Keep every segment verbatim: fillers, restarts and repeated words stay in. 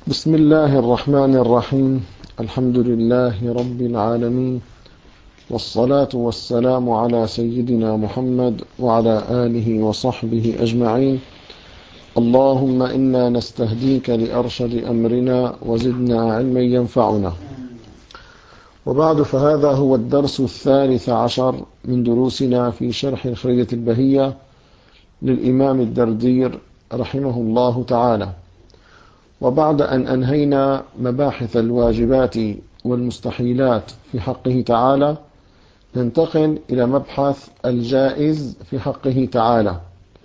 بسم الله الرحمن الرحيم. الحمد لله رب العالمين، والصلاة والسلام على سيدنا محمد وعلى آله وصحبه أجمعين. اللهم إنا نستهديك لأرشد أمرنا وزدنا علما ينفعنا. وبعد، فهذا هو الدرس الثالث عشر من دروسنا في شرح الخريدة البهية للإمام الدردير رحمه الله تعالى. وبعد أن أنهينا مباحث الواجبات والمستحيلات في حقه تعالى، ننتقل إلى مبحث الجائز في حقه تعالى.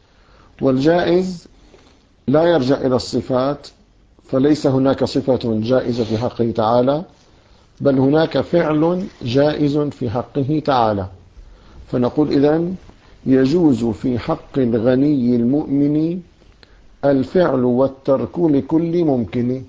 والجائز لا يرجع إلى الصفات، فليس هناك صفة جائزة في حقه تعالى، بل هناك فعل جائز في حقه تعالى. فنقول إذن: يجوز في حق الغني المؤمن الفعل والترك لكل ممكن،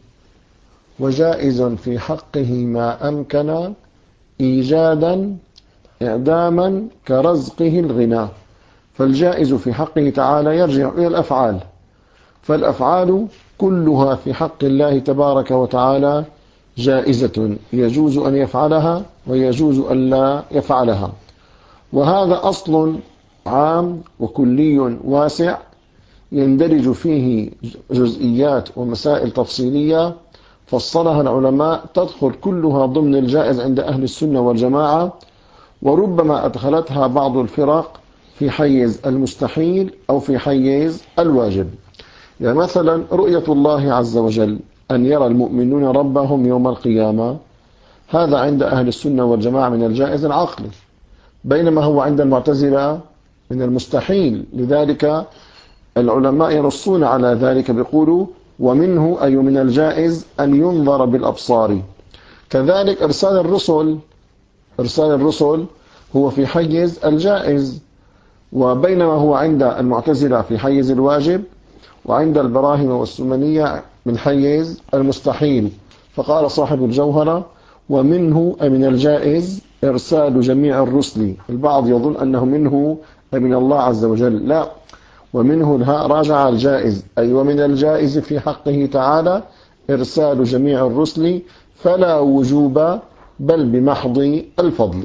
وجائز في حقه ما أمكن إيجادا إعداما كرزقه الغنى. فالجائز في حقه تعالى يرجع إلى الأفعال، فالأفعال كلها في حق الله تبارك وتعالى جائزة، يجوز أن يفعلها ويجوز أن لا يفعلها. وهذا أصل عام وكلي واسع يندرج فيه جزئيات ومسائل تفصيلية فصلها العلماء، تدخل كلها ضمن الجائز عند أهل السنة والجماعة، وربما أدخلتها بعض الفرق في حيز المستحيل أو في حيز الواجب. يعني مثلا رؤية الله عز وجل، أن يرى المؤمنون ربهم يوم القيامة، هذا عند أهل السنة والجماعة من الجائز العقلي، بينما هو عند المعتزلة من المستحيل. لذلك العلماء ينصون على ذلك بيقولوا: ومنه أي من الجائز أن ينظر بالأبصار. كذلك إرسال الرسل، إرسال الرسل هو في حيز الجائز، وبينما هو عند المعتزلة في حيز الواجب، وعند البراهمة والسمنية من حيز المستحيل. فقال صاحب الجوهرة: ومنه أي من الجائز إرسال جميع الرسل. البعض يظن أنه منه أي من الله عز وجل، لا، ومنه الهاء راجع الجائز، أي ومن الجائز في حقه تعالى إرسال جميع الرسل، فلا وجوب بل بمحض الفضل.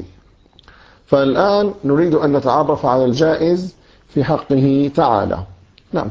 فالآن نريد أن نتعرف على الجائز في حقه تعالى. نعم.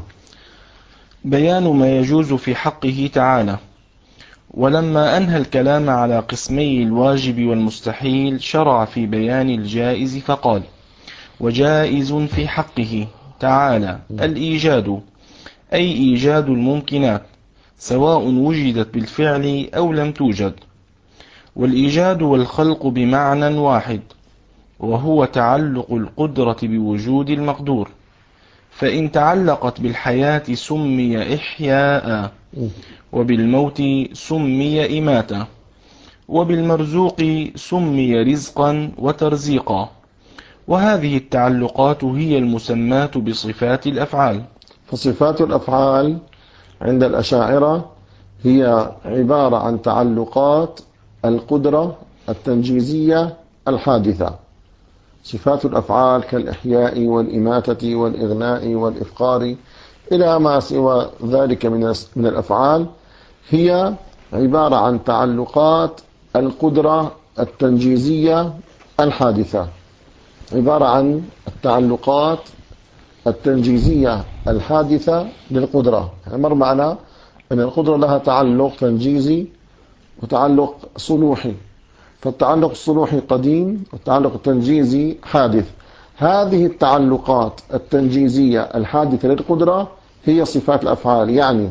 بيان ما يجوز في حقه تعالى. ولما أنهى الكلام على قسمي الواجب والمستحيل، شرع في بيان الجائز فقال: وجائز في حقه تعالى الإيجاد، أي إيجاد الممكنات، سواء وجدت بالفعل أو لم توجد. والإيجاد والخلق بمعنى واحد، وهو تعلق القدرة بوجود المقدور، فإن تعلقت بالحياة سمي إحياء، وبالموت سمي إماتة، وبالمرزوق سمي رزقا وترزيقا. وهذه التعلقات هي المسماة بصفات الأفعال. فصفات الأفعال عند الأشاعرة هي عبارة عن تعلقات القدرة التنجيزية الحادثة. صفات الأفعال كالإحياء والإماتة والإغناء والإفقار إلى ما سوى ذلك من الأفعال، هي عبارة عن تعلقات القدرة التنجيزية الحادثة، عبارة عن التعلقات التنجيزية الحادثة للقدرة. يعني مر معنا أن القدرة لها تعلق تنجيزي وتعلق صلوحي، فالتعلق الصلوحي قديم والتعلق التنجيزي حادث. هذه التعلقات التنجيزية الحادثة للقدرة هي صفات الأفعال. يعني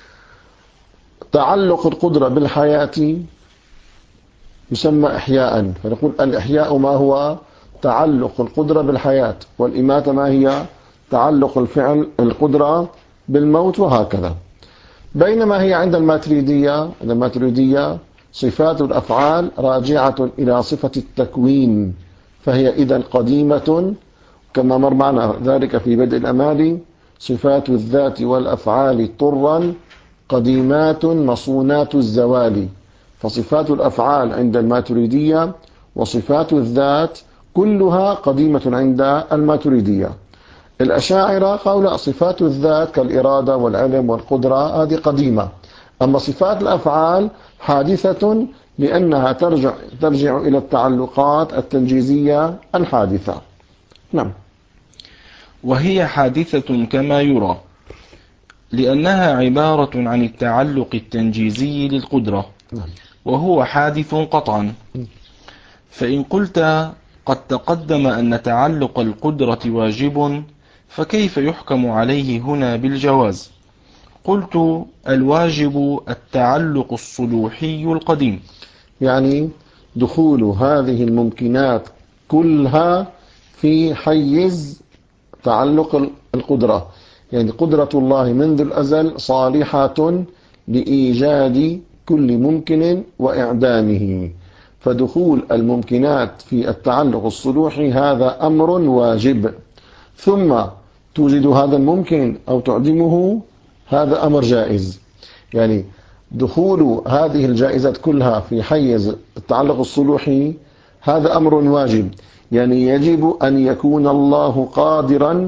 تعلق القدرة بالحياة يسمى إحياء، فنقول الإحياء ما هو؟ تعلق القدرة بالحياة. والإماتة ما هي؟ تعلق الفعل القدرة بالموت، وهكذا. بينما هي عند الماتريدية، عند الماتريدية صفات الأفعال راجعة إلى صفة التكوين، فهي إذن قديمة، كما مر معنا ذلك في بدء الأمال: صفات الذات والأفعال طرا قديمات مصونات الزوال. فصفات الأفعال عند الماتريدية وصفات الذات كلها قديمة عند الماتريدية. الأشاعرة قالوا لا، صفات الذات كالإرادة والعلم والقدرة هذه قديمة، أما صفات الأفعال حادثة لأنها ترجع, ترجع إلى التعلقات التنجيزية الحادثة. نعم. وهي حادثة كما يرى، لأنها عبارة عن التعلق التنجيزي للقدرة، وهو حادث قطعا. فإن قلت قد تقدم أن تعلق القدرة واجب، فكيف يحكم عليه هنا بالجواز؟ قلت الواجب التعلق الصلوحي القديم، يعني دخول هذه الممكنات كلها في حيز تعلق القدرة، يعني قدرة الله منذ الأزل صالحة لإيجاد كل ممكن وإعدامه، فدخول الممكنات في التعلق الصلوحي هذا أمر واجب، ثم توجد هذا الممكن أو تعدمه هذا أمر جائز. يعني دخول هذه الجائزات كلها في حيز التعلق الصلوحي هذا أمر واجب، يعني يجب أن يكون الله قادرا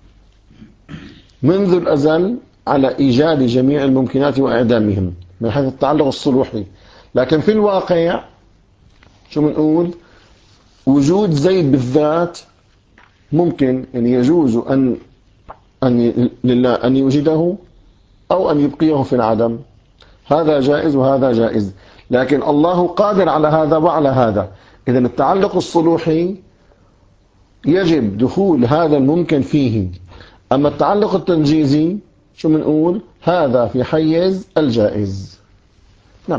منذ الأزل على إيجاد جميع الممكنات وإعدامهم من حيث التعلق الصلوحي. لكن في الواقع شو بنقول؟ وجود زيد بالذات ممكن، يعني يجوز أن أن لله أن يوجده أو أن يبقيه في العدم، هذا جائز وهذا جائز، لكن الله قادر على هذا وعلى هذا. إذن التعلق الصلوحي يجب دخول هذا الممكن فيه. أما التعلق التنجيزي شو بنقول؟ هذا في حيز الجائز. نعم.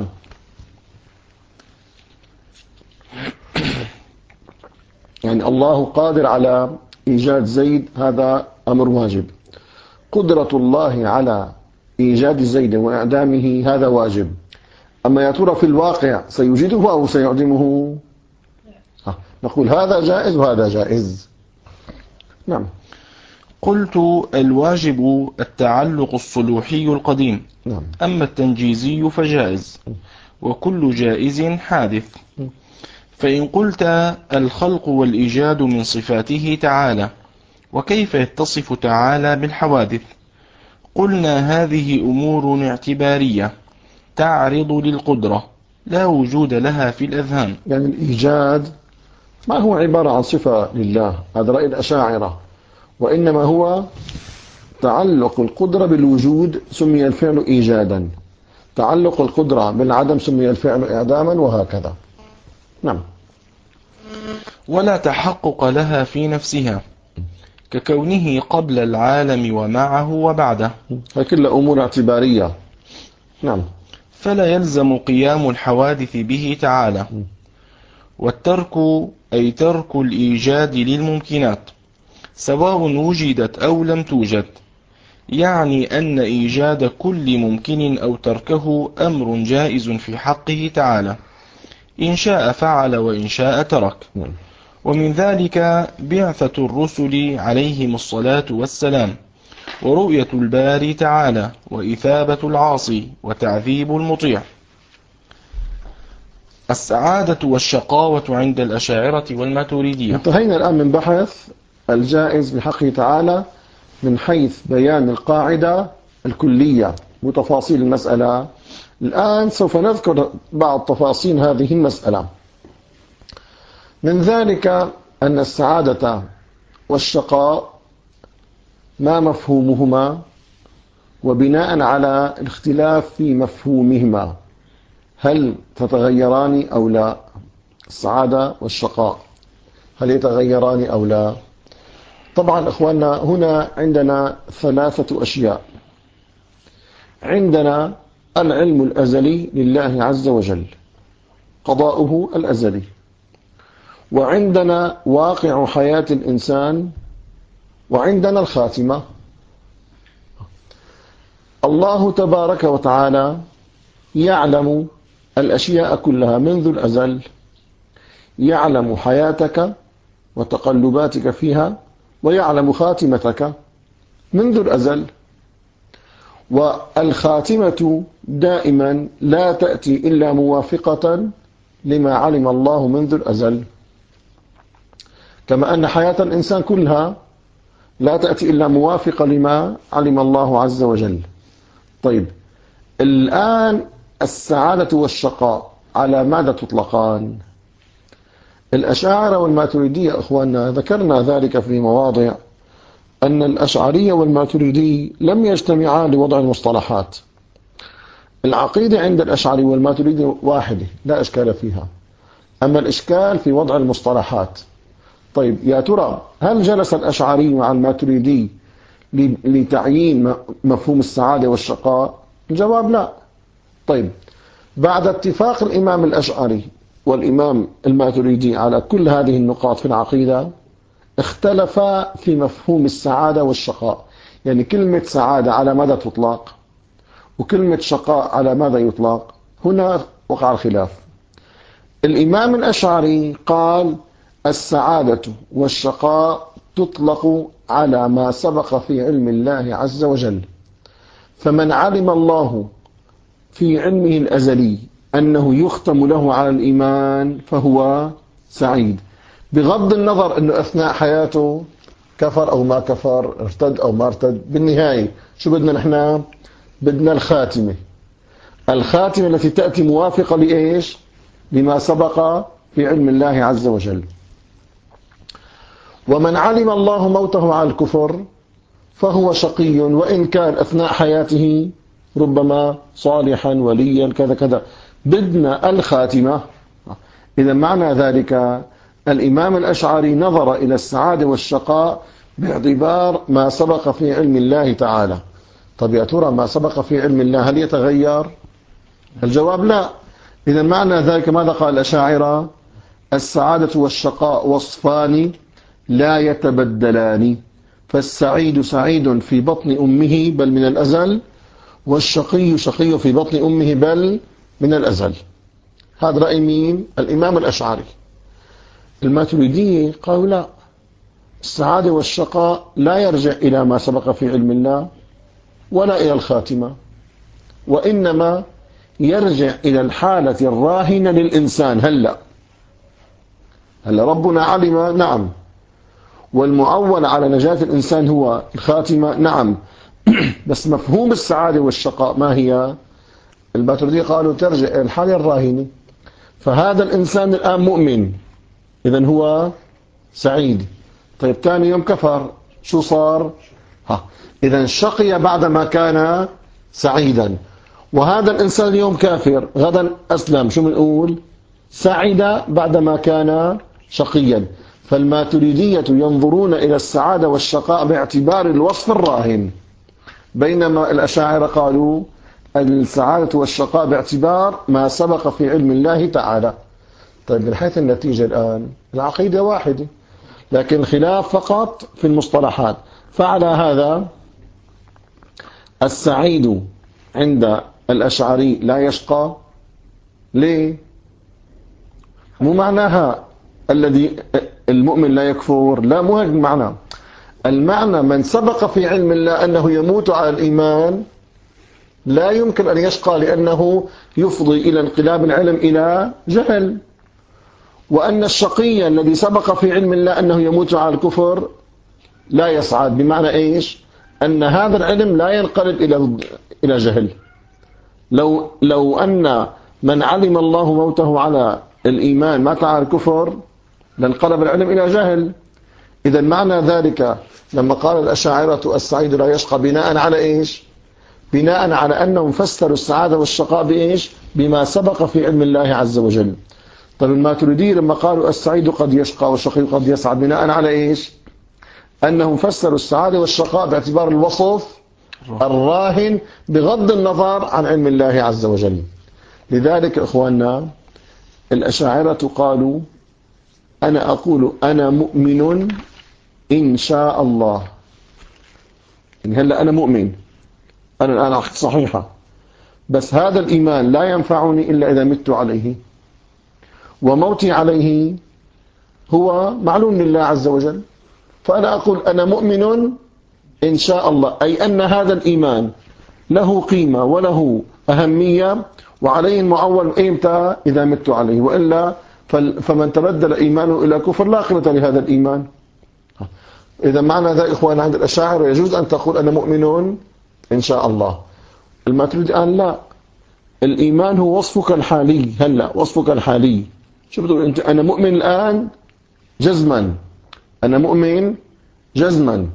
يعني الله قادر على إيجاد زيد، هذا أمر واجب. قدرة الله على إيجاد زيد وإعدامه هذا واجب. أما يا ترى في الواقع سيوجده أو سيعدمه؟ نقول هذا جائز وهذا جائز. نعم. قلت الواجب التعلق الصلوحي القديم، نعم. أما التنجيزي فجائز، وكل جائز حادث. فإن قلت الخلق والإيجاد من صفاته تعالى، وكيف يتصف تعالى بالحوادث؟ قلنا هذه أمور اعتبارية تعرض للقدرة، لا وجود لها في الأذهان. يعني الإيجاد ما هو عبارة عن صفة لله، هذا رأي الأشاعرة، وإنما هو تعلق القدرة بالوجود سمي الفعل إيجادا، تعلق القدرة بالعدم سمي الفعل إعداما، وهكذا. نعم. ولا تحقق لها في نفسها، ككونه قبل العالم ومعه وبعده، هي كلها أمور اعتبارية. نعم. فلا يلزم قيام الحوادث به تعالى. والترك أي ترك الإيجاد للممكنات سواء وجدت أو لم توجد، يعني أن إيجاد كل ممكن أو تركه أمر جائز في حقه تعالى، إن شاء فعل وإن شاء ترك. ومن ذلك بعثة الرسل عليهم الصلاة والسلام، ورؤية الباري تعالى، وإثابة العاصي، وتعذيب المطيع. السعادة والشقاوة عند الأشاعرة والماتريدية. انتهينا الآن من بحث الجائز بحقه تعالى من حيث بيان القاعدة الكلية وتفاصيل المسألة. الآن سوف نذكر بعض تفاصيل هذه المسألة. من ذلك أن السعادة والشقاء ما مفهومهما، وبناء على الاختلاف في مفهومهما هل تتغيران أو لا؟ السعادة والشقاء هل يتغيران أو لا؟ طبعا إخواننا هنا عندنا ثلاثة أشياء. عندنا العلم الأزلي لله عز وجل، قضاؤه الأزلي، وعندنا واقع حياة الإنسان، وعندنا الخاتمة. الله تبارك وتعالى يعلم الأشياء كلها منذ الأزل، يعلم حياتك وتقلباتك فيها، ويعلم خاتمتك منذ الأزل. والخاتمة دائما لا تأتي إلا موافقة لما علم الله منذ الأزل، كما أن حياة الإنسان كلها لا تأتي إلا موافقة لما علم الله عز وجل. طيب، الآن السعادة والشقاء على ماذا تطلقان؟ الأشاعرة والماتريدية أخواننا ذكرنا ذلك في مواضع، أن الأشعرية والماتريدي لم يجتمعا لوضع المصطلحات. العقيدة عند الأشعري والماتريدي واحدة لا إشكال فيها، أما الإشكال في وضع المصطلحات. طيب يا ترى هل جلس الأشعري مع الماتريدي لتعيين مفهوم السعادة والشقاء؟ الجواب لا. طيب بعد اتفاق الإمام الأشعري والإمام الماتريدي على كل هذه النقاط في العقيدة، اختلفا في مفهوم السعادة والشقاء. يعني كلمة سعادة على ماذا تطلق وكلمة شقاء على ماذا يطلق؟ هنا وقع الخلاف. الإمام الأشعري قال السعادة والشقاء تطلق على ما سبق في علم الله عز وجل، فمن علم الله في علمه الأزلي أنه يختم له على الإيمان فهو سعيد، بغض النظر أنه أثناء حياته كفر أو ما كفر، ارتد أو ما ارتد. بالنهاية شو بدنا نحن؟ بدنا الخاتمة، الخاتمة التي تأتي موافقة لإيش؟ لما سبق في علم الله عز وجل. ومن علم الله موته على الكفر فهو شقي، وإن كان أثناء حياته ربما صالحا وليا كذا كذا. بدنا الخاتمة. إذا معنى ذلك الإمام الأشعري نظر إلى السعادة والشقاء باعتبار ما سبق في علم الله تعالى. طب يا ترى ما سبق في علم الله هل يتغير؟ الجواب لا. إذا معنى ذلك ماذا قال الأشاعرة؟ السعادة والشقاء وصفان لا يتبدلان، فالسعيد سعيد في بطن أمه بل من الأزل، والشقي شقي في بطن أمه بل من الأزل. هذا رأي مين؟ الإمام الأشعري. الماتريدية قالوا لا، السعادة والشقاء لا يرجع إلى ما سبق في علم الله ولا إلى الخاتمة، وإنما يرجع إلى الحالة الراهنة للإنسان. هلأ هلأ ربنا علم، نعم، والمعول على نجاة الإنسان هو الخاتمة، نعم، بس مفهوم السعادة والشقاء ما هي؟ الماتريدية قالوا ترجع إلى الحالة الراهنة. فهذا الإنسان الآن مؤمن، إذن هو سعيد. طيب ثاني يوم كفر، شو صار؟ ها، إذن شقي بعدما كان سعيدا. وهذا الإنسان اليوم كافر، غدا أسلم، شو بنقول؟ سعد بعدما كان شقيا. فالماتريدية ينظرون إلى السعادة والشقاء باعتبار الوصف الراهن، بينما الأشاعرة قالوا السعادة والشقاء باعتبار ما سبق في علم الله تعالى. طيب من حيث النتيجة الآن العقيدة واحدة، لكن خلاف فقط في المصطلحات. فعلى هذا السعيد عند الأشعري لا يشقى. ليه؟ مو معناها الذي المؤمن لا يكفر، لا، مو هذا المعنى. المعنى من سبق في علم الله أنه يموت على الإيمان لا يمكن أن يشقى، لأنه يفضي إلى انقلاب العلم إلى جهل. وأن الشقي الذي سبق في علم الله أنه يموت على الكفر لا يسعد، بمعنى إيش؟ أن هذا العلم لا ينقلب إلى إلى جهل. لو لو أن من علم الله موته على الإيمان مات على الكفر لانقلب العلم إلى جهل. إذا معنى ذلك لما قال الأشاعرة السعيد لا يشقى، بناء على إيش؟ بناء على أنهم فسروا السعادة والشقاء بإيش؟ بما سبق في علم الله عز وجل. طيب الماتريدية لما قالوا السعيد قد يشقى والشقي قد يسعد، بناء على إيش؟ أنهم فسروا السعادة والشقاء باعتبار الوصف الراهن بغض النظر عن علم الله عز وجل. لذلك إخواننا الأشاعرة قالوا أنا أقول أنا مؤمن إن شاء الله. يعني هلأ أنا مؤمن، أنا الآن عقيدتي صحيحة، بس هذا الإيمان لا ينفعني إلا إذا مت عليه، وموتي عليه هو معلوم لله عز وجل. فأنا أقول أنا مؤمن إن شاء الله، أي أن هذا الإيمان له قيمة وله أهمية، وعليه المعول إمتى؟ إذا مت عليه، وإلا فمن تبدل إيمانه إلى كفر لا قيمة لهذا الإيمان. إذا معنى ذا إخوان عند الأشاعرة يجوز أن تقول أنا مؤمن إن شاء الله. الماتريدي قال لا، الإيمان هو وصفك الحالي. هلا وصفك الحالي شو بتقول أنت؟ أنا مؤمن الآن جزما، أنا مؤمن جزما،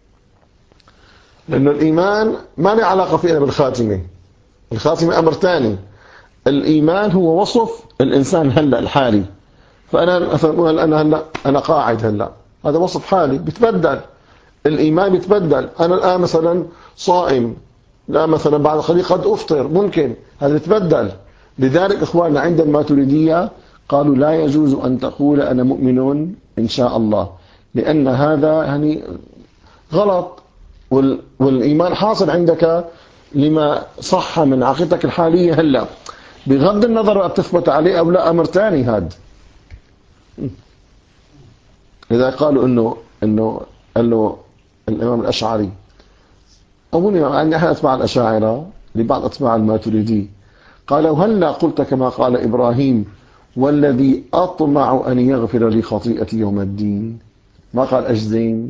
لأنه الإيمان ما له علاقة فيها بالخاتمة. الخاتمة أمر ثاني. الإيمان هو وصف الإنسان هلا الحالي. فأنا مثلا أنا هلا أنا قاعد هلا، هذا وصف حالي بيتبدل. الإيمان بيتبدل. أنا الآن مثلا صائم، لا مثلا بعد قليل قد أفطر، ممكن هذا يتبدل. لذلك إخواننا عند الماتريدية قالوا لا يجوز أن تقول أنا مؤمن إن شاء الله، لأن هذا يعني غلط. والإيمان حاصل عندك لما صح من عقيدتك الحالية هلا، بغض النظر بتثبت عليه أو لا، أمر ثاني هذا. إذا قالوا إنه إنه قال له الإمام الأشعري أو أن أحد أتباع الأشاعرة لبعض أتباع الماتريدي قالوا هلا قلت كما قال إبراهيم والذي أطمع أن يغفر لي خطيئتي يوم الدين، ما قال أجزم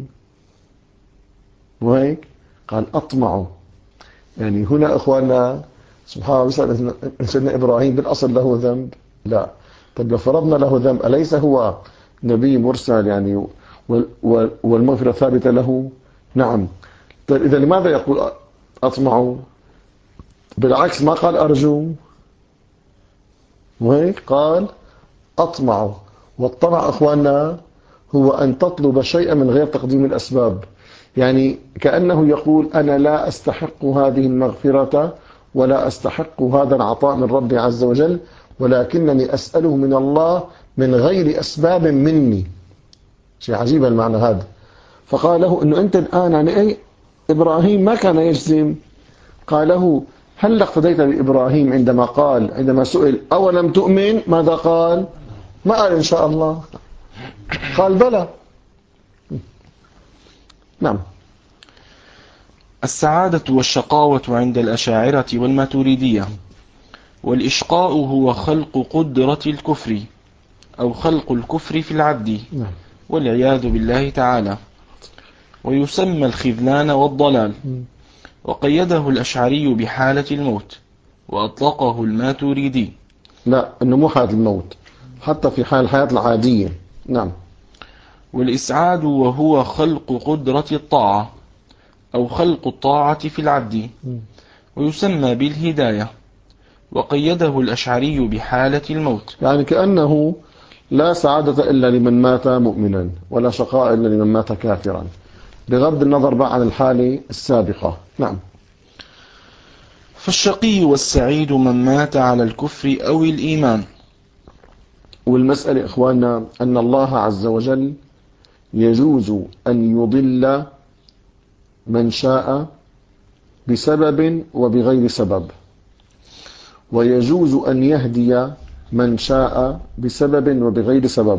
وهيك قال أطمع. يعني هنا إخواننا سبحان الله، سيدنا إبراهيم بالأصل له ذنب؟ لا. طب لو فرضنا له ذنب أليس هو نبي مرسل يعني والمغفرة ثابتة له؟ نعم. طيب إذا لماذا يقول أطمع؟ بالعكس ما قال أرجو وهيك قال أطمع. والطمع أخواننا هو أن تطلب شيئا من غير تقديم الأسباب. يعني كأنه يقول أنا لا أستحق هذه المغفرة ولا أستحق هذا العطاء من ربي عز وجل، ولكنني أسأله من الله من غير أسباب مني. شيء عجيب المعنى هذا. فقال له أنه أنت الآن يعني أي إبراهيم ما كان يجزم. قال له هل اقتديت بإبراهيم عندما قال عندما سئل أولم تؤمن ماذا قال؟ ما قال إن شاء الله، قال بلى. نعم. السعادة والشقاوة عند الأشاعرة والماتريدية. والإشقاء هو خلق قدرة الكفر أو خلق الكفر في العبد والعياذ بالله تعالى، ويسمى الخذلان والضلال. وقيده الأشعري بحالة الموت وأطلقه الماتريدي. لا، إنه مو حالة الموت، حتى في حال الحياة العادية. نعم. والإسعاد وهو خلق قدرة الطاعة أو خلق الطاعة في العبد، ويسمى بالهداية. وقيده الأشعري بحالة الموت. يعني كأنه لا سعادة إلا لمن مات مؤمنا ولا شقاء إلا لمن مات كافرا، بغض النظر بقى عن الحالة السابقة. نعم. فالشقي والسعيد من مات على الكفر أو الإيمان. والمسألة إخواننا أن الله عز وجل يجوز أن يضل من شاء بسبب وبغير سبب، ويجوز أن يهدي من شاء بسبب وبغير سبب.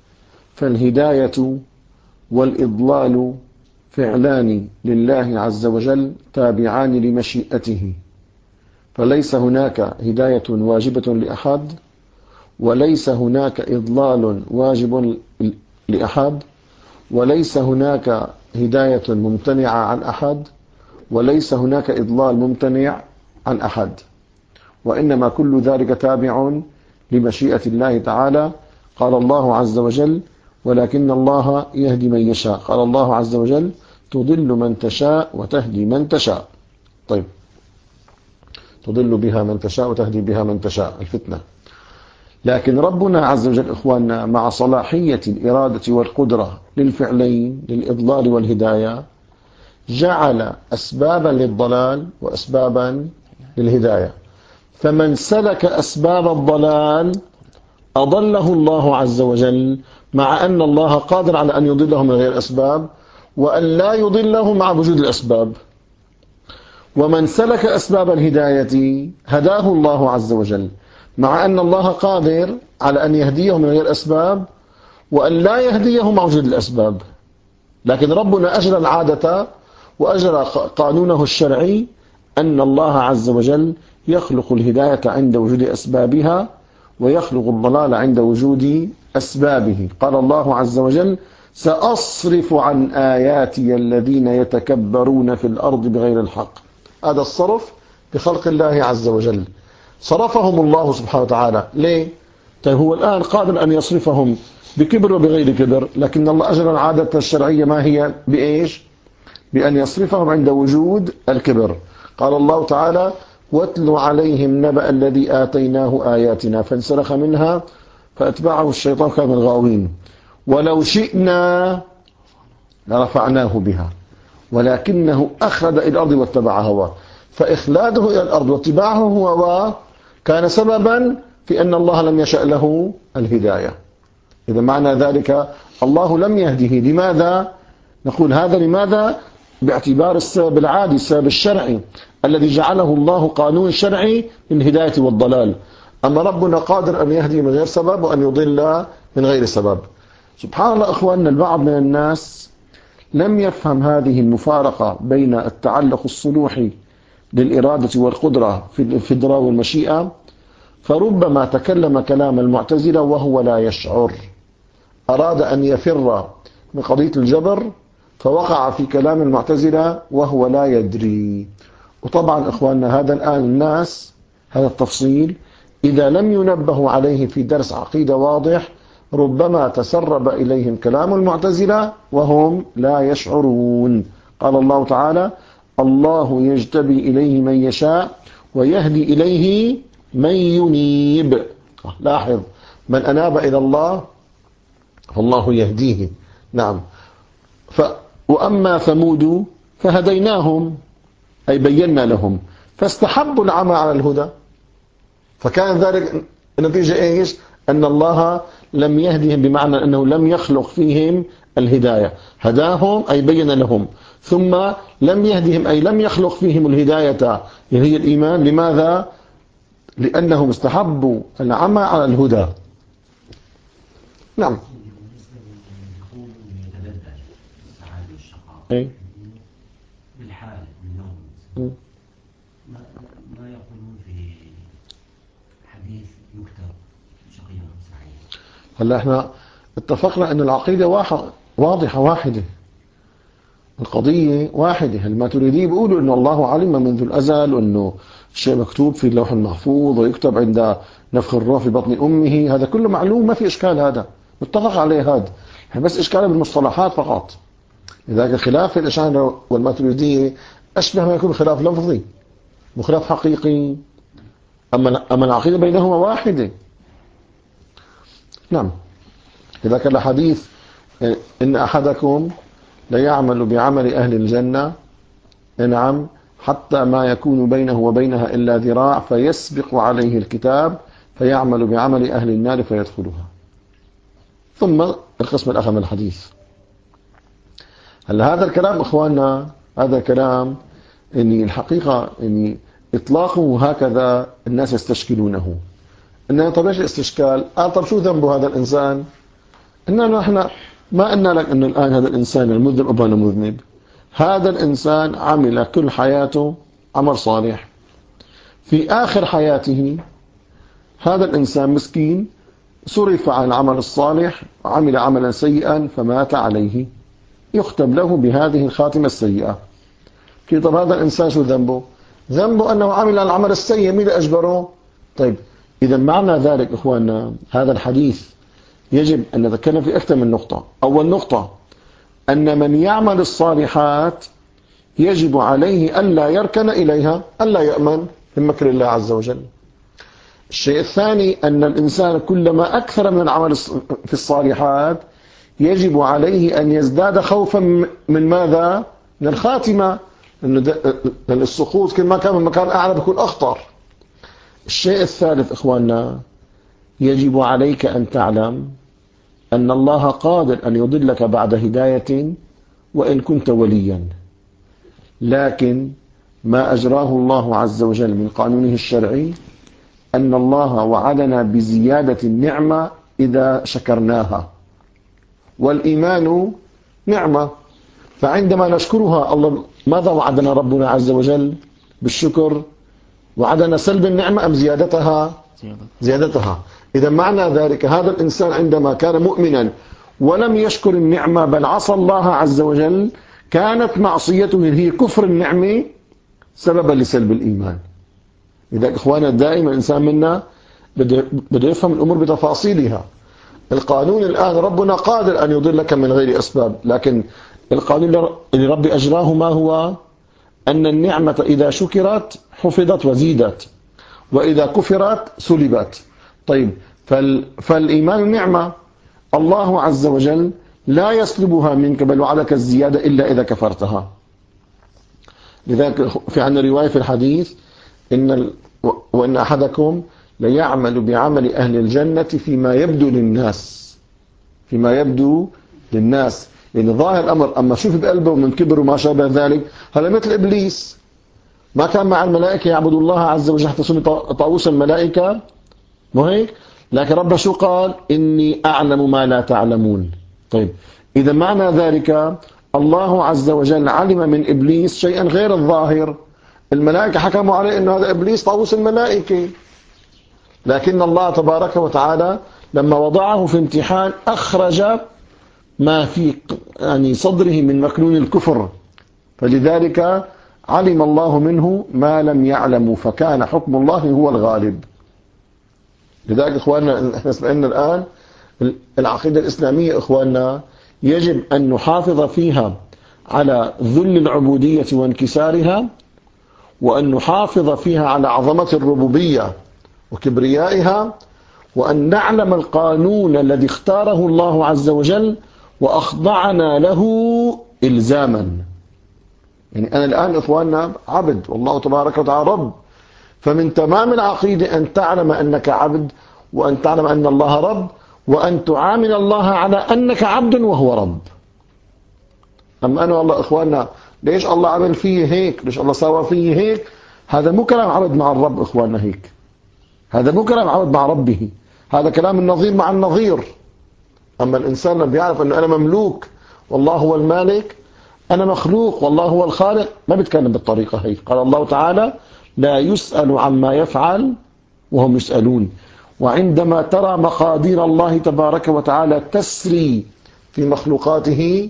فالهداية والإضلال فعلان لله عز وجل تابعان لمشيئته، فليس هناك هداية واجبة لأحد، وليس هناك إضلال واجب لأحد، وليس هناك هداية ممتنعة عن أحد، وليس هناك إضلال ممتنع عن أحد، وإنما كل ذلك تابع لمشيئة الله تعالى. قال الله عز وجل ولكن الله يهدي من يشاء. قال الله عز وجل تضل من تشاء وتهدي من تشاء. طيب، تضل بها من تشاء وتهدي بها من تشاء، الفتنة. لكن ربنا عز وجل إخواننا مع صلاحية الإرادة والقدرة للفعلين للإضلال والهداية جعل أسبابا للضلال وأسبابا للهداية. فمن سلك أسباب الضلال أضله الله عز وجل، مع أن الله قادر على أن يضله من غير أسباب، وأن لا يضله مع وجود الأسباب. ومن سلك أسباب الهداية هداه الله عز وجل، مع أن الله قادر على أن يهديه من غير أسباب وأن لا يهديه مع وجود الأسباب. لكن ربنا أجرى العادة وأجرى قانونه الشرعي أن الله عز وجل يخلق الهداية عند وجود أسبابها ويخلق الضلال عند وجود أسبابه. قال الله عز وجل سأصرف عن آياتي الذين يتكبرون في الأرض بغير الحق. هذا الصرف بخلق الله عز وجل. صرفهم الله سبحانه وتعالى. ليه؟ طيب هو الآن قادر أن يصرفهم بكبر وبغير كبر، لكن الله أجل العادة الشرعية ما هي؟ بإيش؟ بأن يصرفهم عند وجود الكبر. قال الله تعالى: واتل عليهم نبأ الذي آتيناه آياتنا فانسلخ منها فأتبعه الشيطان كان من الغاوين ولو شئنا لرفعناه بها ولكنه أخلد إلى الأرض واتبع هواه. فإخلاده إلى الأرض واتباعه هواه كان سببا في أن الله لم يشأ له الهداية. إذا معنى ذلك الله لم يهده. لماذا؟ نقول هذا لماذا؟ باعتبار السبب العادي، السبب الشرعي الذي جعله الله قانون شرعي للهداية والضلال. أما ربنا قادر أن يهدي من غير سبب وأن يضل من غير سبب. سبحان الله أخواننا، البعض من الناس لم يفهم هذه المفارقة بين التعلق الصلوحي للإرادة والقدرة في الإفدراء والمشيئة، فربما تكلم كلام المعتزلة وهو لا يشعر، أراد أن يفر من قضية الجبر فوقع في كلام المعتزلة وهو لا يدري. وطبعا إخواننا هذا الآن الناس، هذا التفصيل إذا لم ينبهوا عليه في درس عقيدة واضح ربما تسرب إليهم كلام المعتزلة وهم لا يشعرون. قال الله تعالى: الله يجتبي إليه من يشاء ويهدي إليه من ينيب. لاحظ، من أناب إلى الله فالله يهديه. نعم. ف وأما ثمود فهديناهم أي بينا لهم فاستحبوا العمى على الهدى، فكان ذلك النتيجة إيش؟ أن الله لم يهدهم بمعنى أنه لم يخلق فيهم الهداية، هداهم أي بين لهم، ثم لم يهدهم أي لم يخلق فيهم الهداية هي الإيمان. لماذا؟ لأنهم استحبوا العمى على الهدى. نعم. أي بالحال النوم ما ما يقولون في حديث يكتب شقي سعيد. هلا احنا اتفقنا ان العقيدة واحد واضحة واحدة، القضية واحدة. الماتريدية بيقولوا انه الله علم منذ الازل وانه الشيء مكتوب في اللوح المحفوظ ويكتب عند نفخ الروح في بطن امه، هذا كله معلوم ما في اشكال، هذا متفق عليه. هذا بس اشكال بالمصطلحات فقط. لذلك خلاف الاشاعرة والماتريدية اشبه ما يكون خلاف لفظي وخلاف حقيقي، اما اما العقيدة بينهما واحدة. نعم. لذلك الحديث ان احدكم ليعمل بعمل اهل الجنة، نعم، حتى ما يكون بينه وبينها الا ذراع فيسبق عليه الكتاب فيعمل بعمل اهل النار فيدخلها. ثم القسم الاخر من الحديث. هلا هذا الكلام اخواننا، هذا كلام اني الحقيقة اني اطلاقه هكذا الناس يستشكلونه. انه طب ايش الاستشكال؟ قال طب شو ذنبه هذا الانسان؟ اننا نحن ما قلنا لك انه الان هذا الانسان المذنب ابانا مذنب. هذا الانسان عمل كل حياته عمل صالح، في اخر حياته هذا الانسان مسكين صرف عن العمل الصالح وعمل عملا سيئا فمات عليه، يختم له بهذه الخاتمة السيئة. كي طب هذا الإنسان شو ذنبه؟ ذنبه أنه عمل العمل السيء، مين أجبره؟ طيب إذا معنى ذلك إخواننا هذا الحديث يجب أن نتكلم في أكثر من نقطة. أول نقطة أن من يعمل الصالحات يجب عليه ألا يركن إليها، ألا يأمن من مكر الله عز وجل. الشيء الثاني أن الإنسان كلما أكثر من العمل في الصالحات يجب عليه أن يزداد خوفا من ماذا؟ من الخاتمة، لأن السقوط كل ما كان من مكان أعلى بيكون أخطر. الشيء الثالث إخواننا يجب عليك أن تعلم أن الله قادر أن يضلك بعد هداية وإن كنت وليا، لكن ما أجراه الله عز وجل من قانونه الشرعي أن الله وعدنا بزيادة النعمة إذا شكرناها، والإيمان نعمة، فعندما نشكرها الله ماذا وعدنا ربنا عز وجل بالشكر؟ وعدنا سلب النعمة أم زيادتها؟ زيادتها. إذا معنى ذلك هذا الإنسان عندما كان مؤمنا ولم يشكر النعمة بل عصى الله عز وجل كانت معصيته هي كفر النعمة سببا لسلب الإيمان. لذلك إخوانا دائما الإنسان منا بده يفهم الأمور بتفاصيلها. القانون الآن ربنا قادر أن يضلك من غير أسباب، لكن القانون اللي ربي أجراه ما هو؟ أن النعمة إذا شكرت حفظت وزيدت، وإذا كفرت سلبت. طيب فالإيمان نعمة الله عز وجل لا يسلبها منك، بل وعدك الزيادة إلا إذا كفرتها. لذلك في عندنا رواية في الحديث إن وإن أحدكم ليعمل بعمل أهل الجنة فيما يبدو للناس، فيما يبدو للناس، يعني ظاهر الأمر. أما شوف بقلبه من كبر وما شابه ذلك، هذا مثل إبليس ما كان مع الملائكة يعبد الله عز وجل حتى سمي طاووس الملائكة، مو هيك؟ لكن ربنا شو قال؟ إني أعلم ما لا تعلمون. طيب إذا معنى ذلك الله عز وجل علم من إبليس شيئا غير الظاهر. الملائكة حكموا عليه إنه هذا إبليس طاووس الملائكة، لكن الله تبارك وتعالى لما وضعه في امتحان أخرج ما في يعني صدره من مكنون الكفر، فلذلك علم الله منه ما لم يعلم، فكان حكم الله هو الغالب. لذلك إخواننا احنا سمعنا الآن العقيدة الإسلامية إخواننا يجب أن نحافظ فيها على ذل العبودية وانكسارها، وأن نحافظ فيها على عظمة الربوبية وكبريائها، وأن نعلم القانون الذي اختاره الله عز وجل وأخضعنا له إلزاما. يعني أنا الآن إخواننا عبد والله تبارك وتعالى رب، فمن تمام العقيدة أن تعلم أنك عبد، وأن تعلم أن الله رب، وأن تعامل الله على أنك عبد وهو رب. أما أنا والله إخواننا ليش الله عمل فيه هيك، ليش الله سوى فيه هيك، هذا مو كلام عبد مع الرب إخواننا، هيك هذا مو كلام عبد مع ربه، هذا كلام النظير مع النظير. أما الإنسان لما بيعرف أنه أنا مملوك والله هو المالك، أنا مخلوق والله هو الخالق، ما بيتكلم بالطريقة هي. قال الله تعالى لا يسأل عما يفعل وهم يسألون. وعندما ترى مقادير الله تبارك وتعالى تسري في مخلوقاته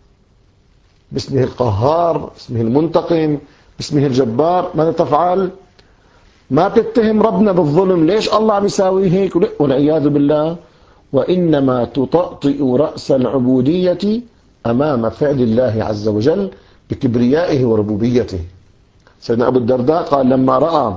باسمه القهار، باسمه المنتقم، باسمه الجبار، ماذا تفعل؟ ما تتهم ربنا بالظلم، ليش الله عم يساوي هيك والعياذ بالله، وإنما تطأطئ رأس العبودية أمام فعل الله عز وجل بكبريائه وربوبيته. سيدنا أبو الدرداء قال لما رأى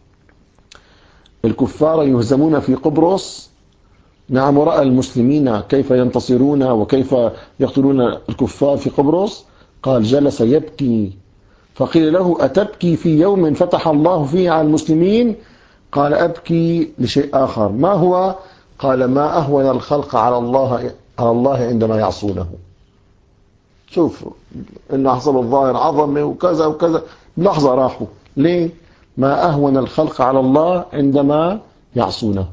الكفار يهزمون في قبرص، نعم، ورأى المسلمين كيف ينتصرون وكيف يقتلون الكفار في قبرص، قال جلس يبكي، فقيل له أتبكي في يوم فتح الله فيه على المسلمين؟ قال أبكي لشيء آخر. ما هو؟ قال ما أهون الخلق على الله على الله عندما يعصونه. شوف إنه حصل الظاهر عظمة وكذا وكذا، بلحظة راحوا. ليه؟ ما أهون الخلق على الله عندما يعصونه.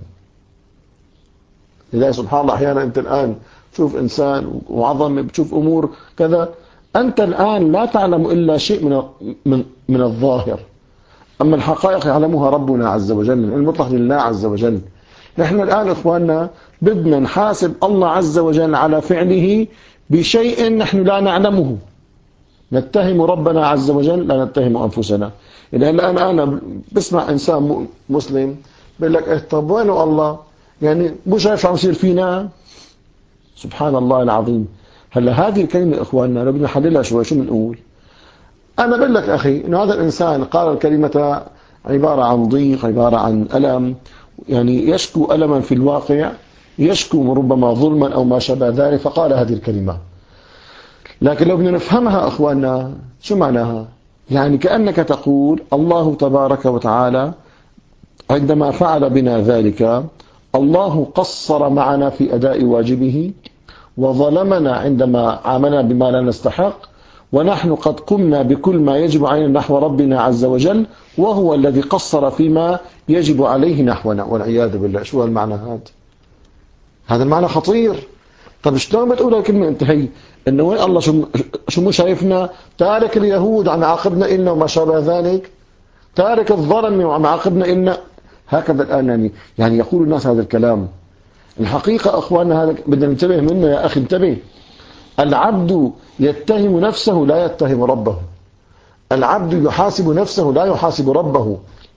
لذلك سبحان الله أحيانا أنت الآن تشوف إنسان وعظمة، بتشوف أمور كذا، أنت الآن لا تعلم إلا شيء من من من الظاهر، أما الحقائق يعلمها ربنا عز وجل، المطلق لله عز وجل. نحن الآن إخواننا بدنا نحاسب الله عز وجل على فعله بشيء نحن لا نعلمه. نتهم ربنا عز وجل، لا نتهم أنفسنا. يعني الآن أنا بسمع إنسان مسلم بيقول لك إيه طب وينه الله؟ يعني مو شايف عم يصير فينا؟ سبحان الله العظيم. هلا هذه الكلمة إخواننا لو بدنا نحللها شوي، شو بنقول؟ أنا بقول لك أخي إنه هذا الإنسان قال الكلمة عبارة عن ضيق، عبارة عن ألم، يعني يشكو ألما في الواقع، يشكو ربما ظلما أو ما شابه ذلك، فقال هذه الكلمة. لكن لو بدنا نفهمها أخواننا شو معناها؟ يعني كأنك تقول الله تبارك وتعالى عندما فعل بنا ذلك، الله قصر معنا في أداء واجبه، وظلمنا عندما عاملنا بما لا نستحق، ونحن قد قمنا بكل ما يجب علينا نحو ربنا عز وجل، وهو الذي قصر فيما يجب عليه نحونا، والعياذ بالله. شو المعنى هذا؟ هذا المعنى خطير. طب شلون بتقول الكلمة انت هي انه وين الله شو شو مو شايفنا؟ تارك اليهود عم يعاقبنا إلنا وما شابه ذلك، تارك الظلم وعم يعاقبنا إلنا. هكذا الآن يعني يعني يقول الناس هذا الكلام. الحقيقة أخواننا هذا بدنا ننتبه منه يا أخي، انتبه. العبد يتهم نفسه لا يتهم ربه، العبد يحاسب نفسه لا يحاسب ربه،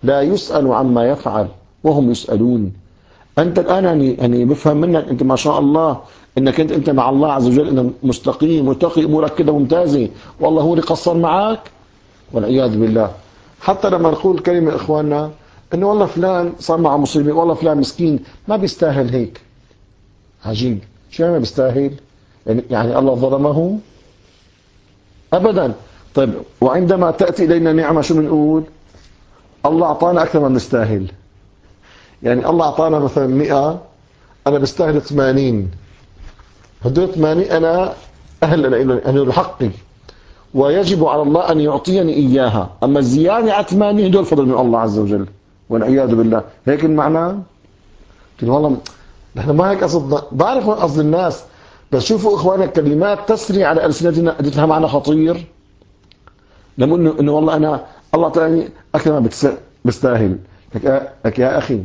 لا يسأل عما يفعل وهم يسألون. أنت الآن يعني يعني بفهم منك أنت ما شاء الله أنك أنت أنت مع الله عز وجل أنت مستقيم وتقي أمورك كده ممتازة، والله هو اللي قصر معك والعياذ بالله. حتى لما نقول كلمة إخواننا أنه والله فلان صار معه مصيبة، والله فلان مسكين ما بيستاهل هيك. عجيب، شو ما بيستاهل؟ يعني, يعني الله ظلمه؟ أبدا. طيب وعندما تأتي إلينا نعمة شو بنقول؟ الله أعطانا أكثر ما بنستاهل. يعني الله أعطانا مثلا مئة، أنا بستاهل ثمانين، هدول ثمانين أنا أهل أنا بحقي، ويجب على الله أن يعطيني إياها. أما الزيادة على ثمانين هدول فضل من الله عز وجل والعياذ بالله. هيك المعنى؟ والله نحن ما هيك قصدنا، بعرف قصد الناس، بس شوفوا إخواننا كلمات تسري على ألسنتنا قدتها معنى خطير. لما إنه إنه والله أنا الله تعالى أكثر ما بستاهل. لك يا أخي،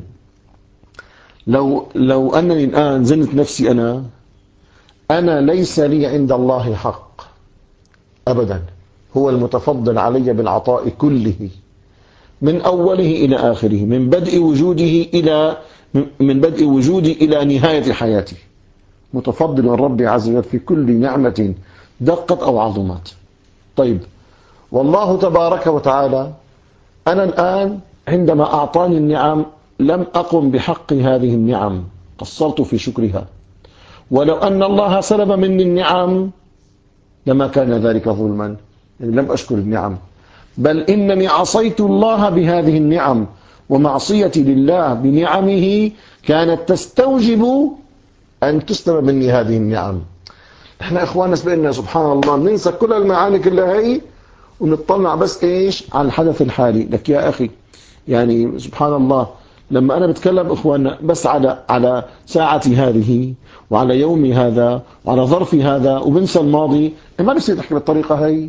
لو لو أنني الآن زنت نفسي أنا أنا ليس لي عند الله حق أبدا. هو المتفضل علي بالعطاء كله من أوله إلى آخره، من بدء وجوده إلى من بدء وجودي إلى نهاية حياتي. متفضل الرب عز وجل في كل نعمة دقت أو عظمت. طيب والله تبارك وتعالى أنا الآن عندما أعطاني النعم لم أقم بحق هذه النعم، قصرت في شكرها. ولو أن الله سلب مني النعم لما كان ذلك ظلما، يعني لم أشكر النعم، بل إنني عصيت الله بهذه النعم، ومعصيتي لله بنعمه كانت تستوجب أن تسلب مني هذه النعم. احنا إخواننا سبقنا سبحان الله ننسى كل المعاني كلها هي ونطلع بس إيش على الحدث الحالي. لك يا أخي يعني سبحان الله، لما أنا بتكلم إخواننا بس على على ساعتي هذه وعلى يومي هذا وعلى ظرفي هذا وبنسى الماضي، ما بصير تحكي بالطريقة هي.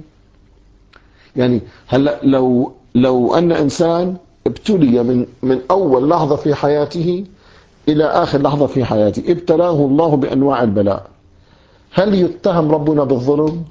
يعني هلا لو لو أن إنسان ابتلي من من أول لحظة في حياته إلى آخر لحظة في حياته، ابتلاه الله بأنواع البلاء، هل يتهم ربنا بالظلم؟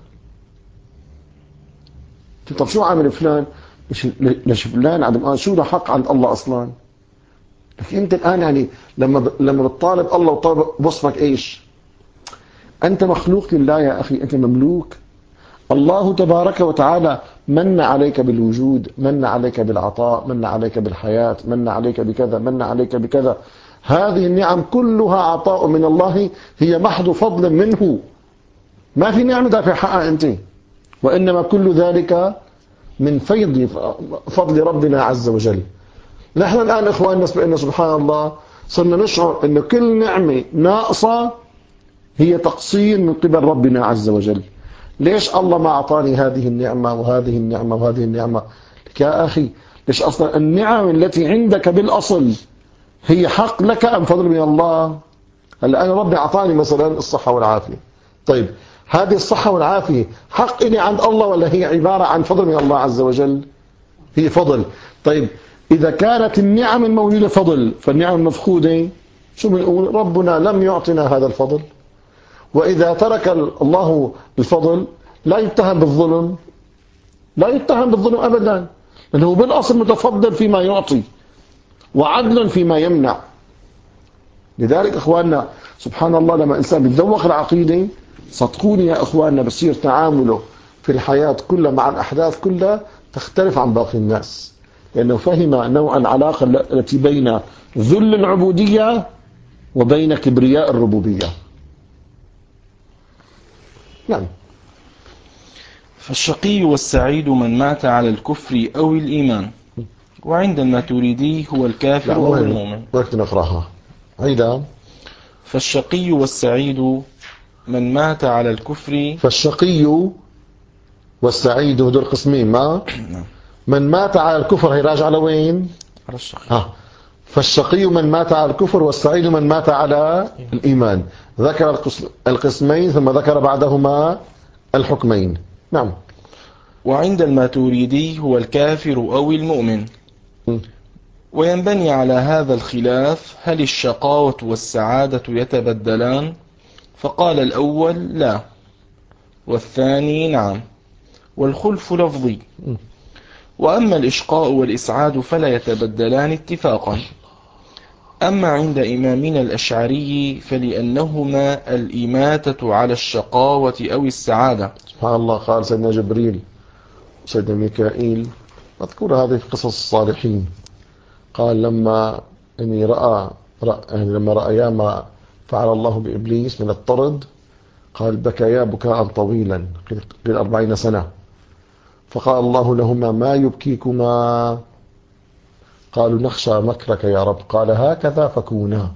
طب شو عامل فلان؟ ليش فلان عدم شو له حق عند الله أصلا؟ لكن أنت الآن يعني لما لما بتطالب الله وطالب بوصفك إيش؟ أنت مخلوق لله يا أخي، أنت مملوك. الله تبارك وتعالى من عليك بالوجود، من عليك بالعطاء، من عليك بالحياة، من عليك بكذا، من عليك بكذا. هذه النعم كلها عطاء من الله، هي محض فضل منه، ما في نعمة دافع حقها أنت، وإنما كل ذلك من فيض فضل ربنا عز وجل. نحن الآن إخواننا بأن سبحان الله صرنا نشعر أن كل نعمة ناقصة هي تقصير من قبل ربنا عز وجل. ليش الله ما أعطاني هذه النعمة وهذه النعمة وهذه النعمة؟ يا أخي ليش أصلا النعم التي عندك بالأصل هي حق لك أم فضل من الله؟ هلا أنا ربي أعطاني مثلا الصحة والعافية، طيب هذه الصحة والعافية حق إلي عند الله ولا هي عبارة عن فضل من الله عز وجل؟ هي فضل. طيب إذا كانت النعم الموجودة فضل فالنعم المفقودة شو بنقول؟ ربنا لم يعطنا هذا الفضل. وإذا ترك الله الفضل لا يتهم بالظلم، لا يتهم بالظلم أبدا، لأنه بالأصل متفضل فيما يعطي وعدل فيما يمنع. لذلك إخواننا سبحان الله لما إنسان بيتذوق العقيدة صدقوني يا إخواننا بصير تعامله في الحياة كلها مع الأحداث كلها تختلف عن باقي الناس، لأنه فهم نوع العلاقة التي بين ذل العبودية وبين كبرياء الربوبية. نعم. فالشقي والسعيد من مات على الكفر أو الإيمان، وعند الماتريدي هو الكافر أو المؤمن. وقت نقرأها عيدا. فالشقي والسعيد من مات على الكفر. فالشقي والسعيد هدول قسمين ما من مات على الكفر هي راجع على وين؟ على الشقي. ها. فالشقي من مات على الكفر والسعيد من مات على الإيمان. ذكر القسمين ثم ذكر بعدهما الحكمين. نعم. وعند الماتريدي هو الكافر أو المؤمن. م. وينبني على هذا الخلاف هل الشقاوة والسعادة يتبدلان؟ فقال الأول لا، والثاني نعم، والخلف لفظي. وأما الإشقاء والإسعاد فلا يتبدلان اتفاقا. أما عند إمامنا الأشعري فلأنهما الإماتة على الشقاوة أو السعادة. سبحان الله. قال سيدنا جبريل سيدنا ميكائيل، مذكور هذه في قصص الصالحين، قال لما يعني رأى, رأى يعني لما رأى ما فعل الله بإبليس من الطرد، قال بكيا بكاء طويلا، قيل أربعين سنة، فقال الله لهما ما يبكيكما؟ قالوا نخشى مكرك يا رب. قال هكذا فكونا،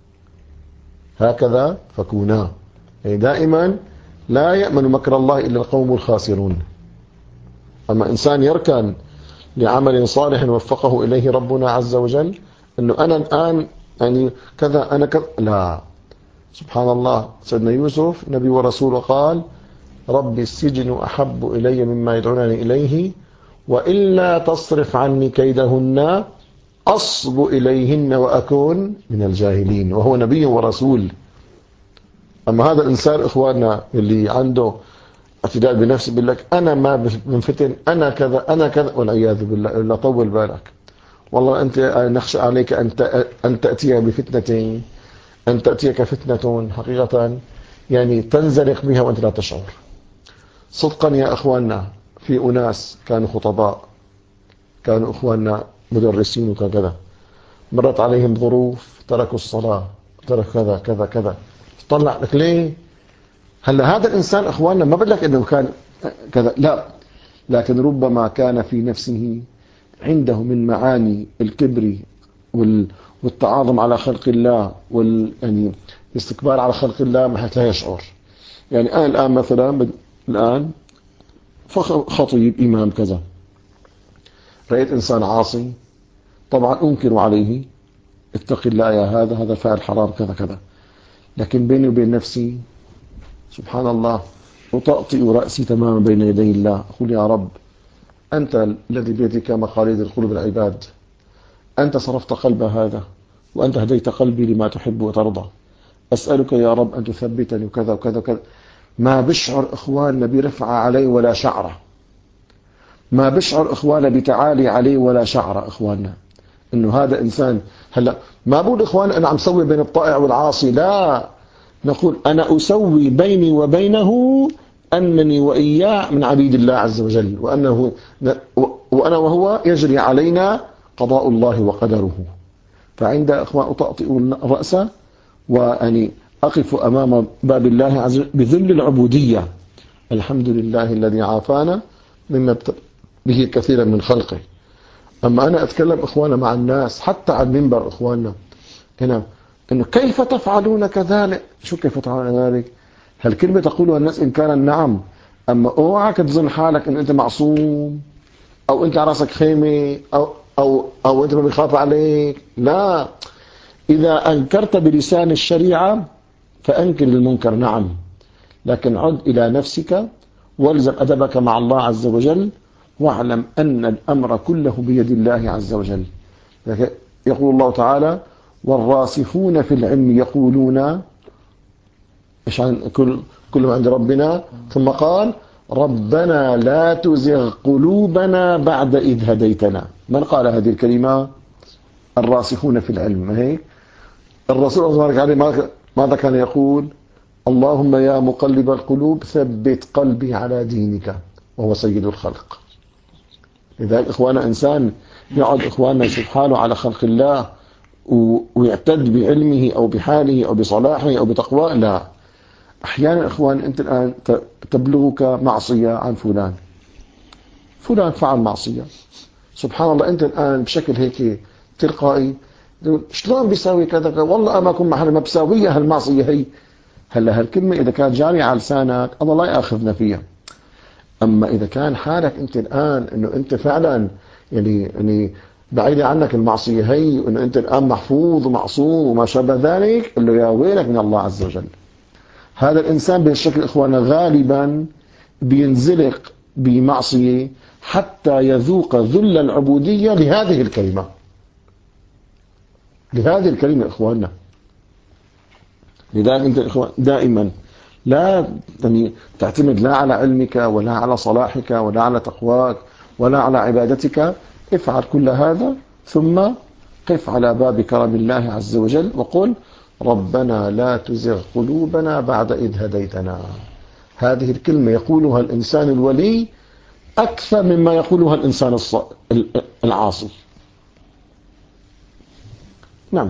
هكذا فكونا. يعني دائما لا يأمن مكر الله إلا القوم الخاسرون. أما إنسان يركن لعمل صالح وفقه إليه ربنا عز وجل، أنه أنا الآن يعني كذا أنا كذا، لا. سبحان الله. سيدنا يوسف نبي ورسول قال ربي السجن أحب إلي مما يدعونني إليه وإلا تصرف عني كيدهن أصب إليهن وأكون من الجاهلين، وهو نبي ورسول. أما هذا الإنسان إخواننا اللي عنده اعتداء بنفسه، بيقول لك أنا ما بنفتن، أنا كذا أنا كذا، والعياذ بالله. إلا طول بالك، والله أنت نخشى عليك أن تأتي بفتنة، أن تأتيك فتنة حقيقة يعني تنزلق بها وأنت لا تشعر. صدقا يا أخواننا، في أناس كانوا خطباء، كانوا إخواننا مدرسين وكذا، مرت عليهم ظروف تركوا الصلاة، ترك كذا كذا كذا. طلع لك ليه؟ هلا هذا الإنسان إخواننا ما بقول لك إنه كان كذا، لا، لكن ربما كان في نفسه عنده من معاني الكبر والتعاظم على خلق الله وال يعني الاستكبار على خلق الله ما حتى يشعر. يعني أنا الآن مثلا الآن خطيب إمام كذا، رأيت إنسان عاصي، طبعا أنكر عليه، اتق الله يا هذا، هذا فعل حرام كذا كذا، لكن بيني وبين نفسي سبحان الله أطأطئ رأسي تماما بين يدي الله، أقول يا رب أنت الذي بيدك مقاليد القلوب العباد، أنت صرفت قلب هذا وأنت هديت قلبي لما تحب وترضى، أسألك يا رب أن تثبتني وكذا وكذا وكذا. ما بشعر إخواننا برفع عليه ولا شعره، ما بشعر إخواننا بتعالي عليه ولا شعره. إخواننا إنه هذا إنسان. هلا ما بقول إخواننا أنا عم سوي بين الطائع والعاصي، لا، نقول أنا أسوي بيني وبينه أنني وإياه من عبيد الله عز وجل، وأنه وأنا وهو يجري علينا قضاء الله وقدره. فعند إخوان أطأطئ الرأس وأني أقف أمام باب الله عز وجل بذل العبودية. الحمد لله الذي عافانا مما به كثيرا من خلقه. أما أنا أتكلم إخوانا مع الناس حتى عن منبر إخواننا هنا، إنه كيف تفعلون كذلك؟ شو كيف تفعلون ذلك؟ هالكلمة تقولها الناس إن كان نعم، أما اوعك تظن حالك إن أنت معصوم أو أنت على راسك خيمة أو أو أو أنت ما بيخاف عليك، لا. إذا أنكرت بلسان الشريعة فأنكر للمنكر نعم، لكن عد إلى نفسك والزم أدبك مع الله عز وجل، واعلم أن الأمر كله بيد الله عز وجل. يقول الله تعالى والراسخون في العلم يقولون إيش عن كل كل عند ربنا، ثم قال ربنا لا تزغ قلوبنا بعد إذ هديتنا. من قال هذه الكلمة؟ الراسخون في العلم. ما هيك الرسول صلى الله عليه وسلم ماذا كان يقول؟ اللهم يا مقلب القلوب ثبت قلبي على دينك، وهو سيد الخلق. لذلك إخوانا إنسان يقعد إخوانا سبحانه على خلق الله ويعتد بعلمه أو بحاله أو بصلاحه أو بتقواه، لا. أحيانا إخوان أنت الآن تبلغك معصية عن فلان، فلان فعل معصية، سبحان الله أنت الآن بشكل هيك تلقائي شلون بيساوي كذا، والله ما أكون محل ما بساويها هالمعصية هي. هلا هالكلمة إذا كانت جارية على لسانك الله لا يأخذنا فيها. أما إذا كان حالك أنت الآن إنه أنت فعلا يعني يعني بعيد عنك المعصية هي، وإنه أنت الآن محفوظ ومعصوم وما شابه ذلك، قل له يا ويلك من الله عز وجل. هذا الإنسان بهالشكل إخوانا غالبا بينزلق بمعصية حتى يذوق ذل العبودية لهذه الكلمة، لهذه الكلمة إخواننا. لذلك أنت إخوان دائما لا يعني تعتمد لا على علمك ولا على صلاحك ولا على تقواك ولا على عبادتك. افعل كل هذا ثم قف على باب كرم الله عز وجل وقل ربنا لا تزغ قلوبنا بعد إذ هديتنا. هذه الكلمة يقولها الإنسان الولي أكثر مما يقولها الإنسان العاصي. نعم.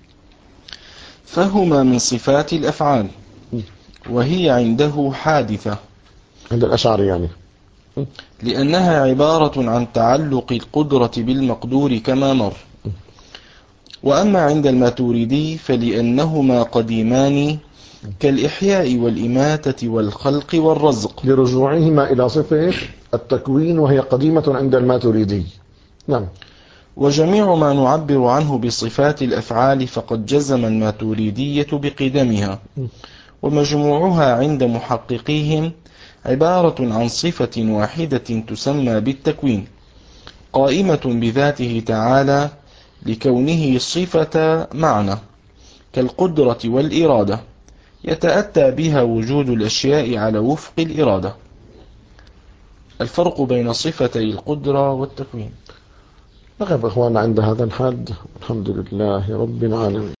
فهما من صفات الأفعال وهي عنده حادثة عند الأشعري يعني، لأنها عبارة عن تعلق القدرة بالمقدور كما مر. وأما عند الماتريدي فلأنهما قديمان كالإحياء والإماتة والخلق والرزق، لرجوعهما إلى صفة التكوين وهي قديمة عند الماتريدي. نعم. وجميع ما نعبر عنه بصفات الأفعال فقد جزم الماتريدية بقدمها، ومجموعها عند محققيهم عبارة عن صفة واحدة تسمى بالتكوين، قائمة بذاته تعالى لكونه صفة معنى كالقدرة والإرادة، يتأتى بها وجود الأشياء على وفق الإرادة. الفرق بين صفتي القدرة والتكوين. نقف إخواننا عند هذا الحد. الحمد لله رب العالمين.